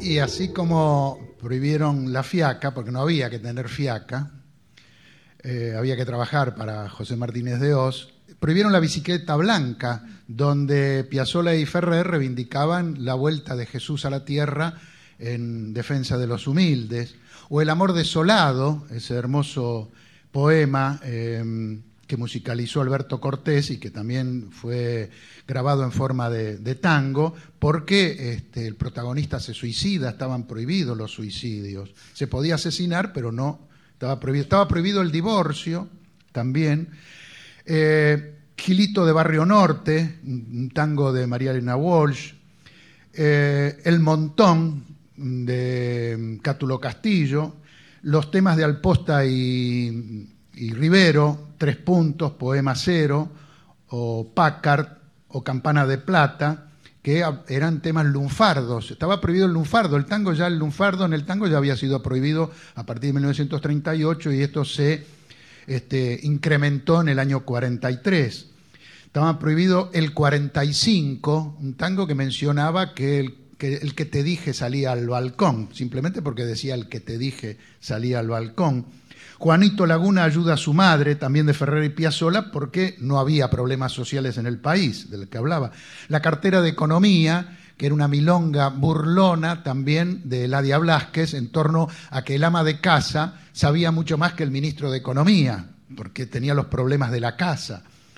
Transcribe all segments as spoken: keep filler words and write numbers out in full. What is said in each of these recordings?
Y así como prohibieron la fiaca, porque no había que tener fiaca, eh, había que trabajar para José Martínez de Hoz, prohibieron la bicicleta blanca, donde Piazzolla y Ferrer reivindicaban la vuelta de Jesús a la tierra en defensa de los humildes, o El amor desolado, ese hermoso poema eh, que musicalizó Alberto Cortés y que también fue grabado en forma de, de tango, porque este, el protagonista se suicida, estaban prohibidos los suicidios. Se podía asesinar, pero no, estaba prohibido. Estaba prohibido el divorcio también. Eh, Gilito de Barrio Norte, un tango de María Elena Walsh. Eh, El Montón, de Cátulo Castillo. Los temas de Alposta y, y Rivero, Tres Puntos, Poema Cero, o Packard, o Campana de Plata, que eran temas lunfardos. Estaba prohibido el lunfardo, el tango ya, el lunfardo en el tango ya había sido prohibido a partir de mil novecientos treinta y ocho y esto se este, incrementó en el año cuarenta y tres. Estaba prohibido el cuarenta y cinco, un tango que mencionaba que el, que el que te dije salía al balcón, simplemente porque decía el que te dije salía al balcón. Juanito Laguna ayuda a su madre, también de Ferrer y Piazzolla, porque no había problemas sociales en el país, del que hablaba. La cartera de Economía, que era una milonga burlona también de Eladia Blasquez, en torno a que el ama de casa sabía mucho más que el ministro de Economía, porque tenía los problemas de la casa.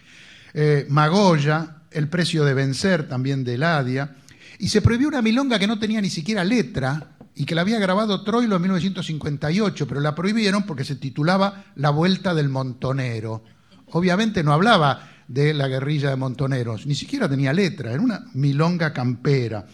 Eh, Magoya, El precio de vencer, también de Eladia. Y se prohibió una milonga que no tenía ni siquiera letra, y que la había grabado Troilo en mil novecientos cincuenta y ocho, pero la prohibieron porque se titulaba La Vuelta del Montonero. Obviamente no hablaba de la guerrilla de montoneros, ni siquiera tenía letra, era una milonga campera.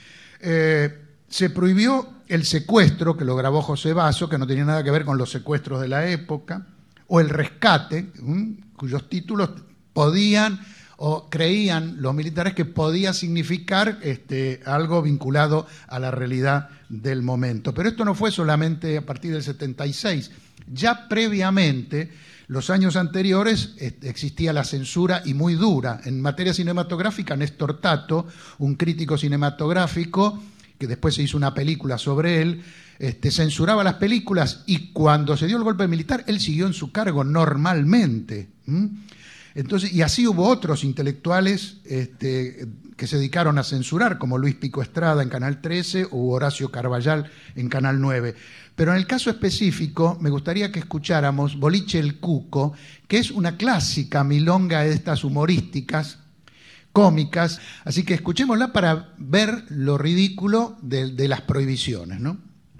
Eh, se prohibió el secuestro, que lo grabó José Basso, que no tenía nada que ver con los secuestros de la época, o el rescate, ¿m? Cuyos títulos podían o creían los militares que podía significar este, algo vinculado a la realidad del momento. Pero esto no fue solamente a partir del setenta y seis. Ya previamente, los años anteriores, existía la censura y muy dura. En materia cinematográfica, Néstor Tato, un crítico cinematográfico, que después se hizo una película sobre él, este, censuraba las películas y cuando se dio el golpe militar, él siguió en su cargo normalmente. ¿Mm? Entonces, y así hubo otros intelectuales este, que se dedicaron a censurar, como Luis Pico Estrada en Canal trece o Horacio Carballal en Canal nueve. Pero en el caso específico, me gustaría que escucháramos Boliche el Cuco, que es una clásica milonga de estas humorísticas, cómicas, así que escuchémosla para ver lo ridículo de, de las prohibiciones, ¿no?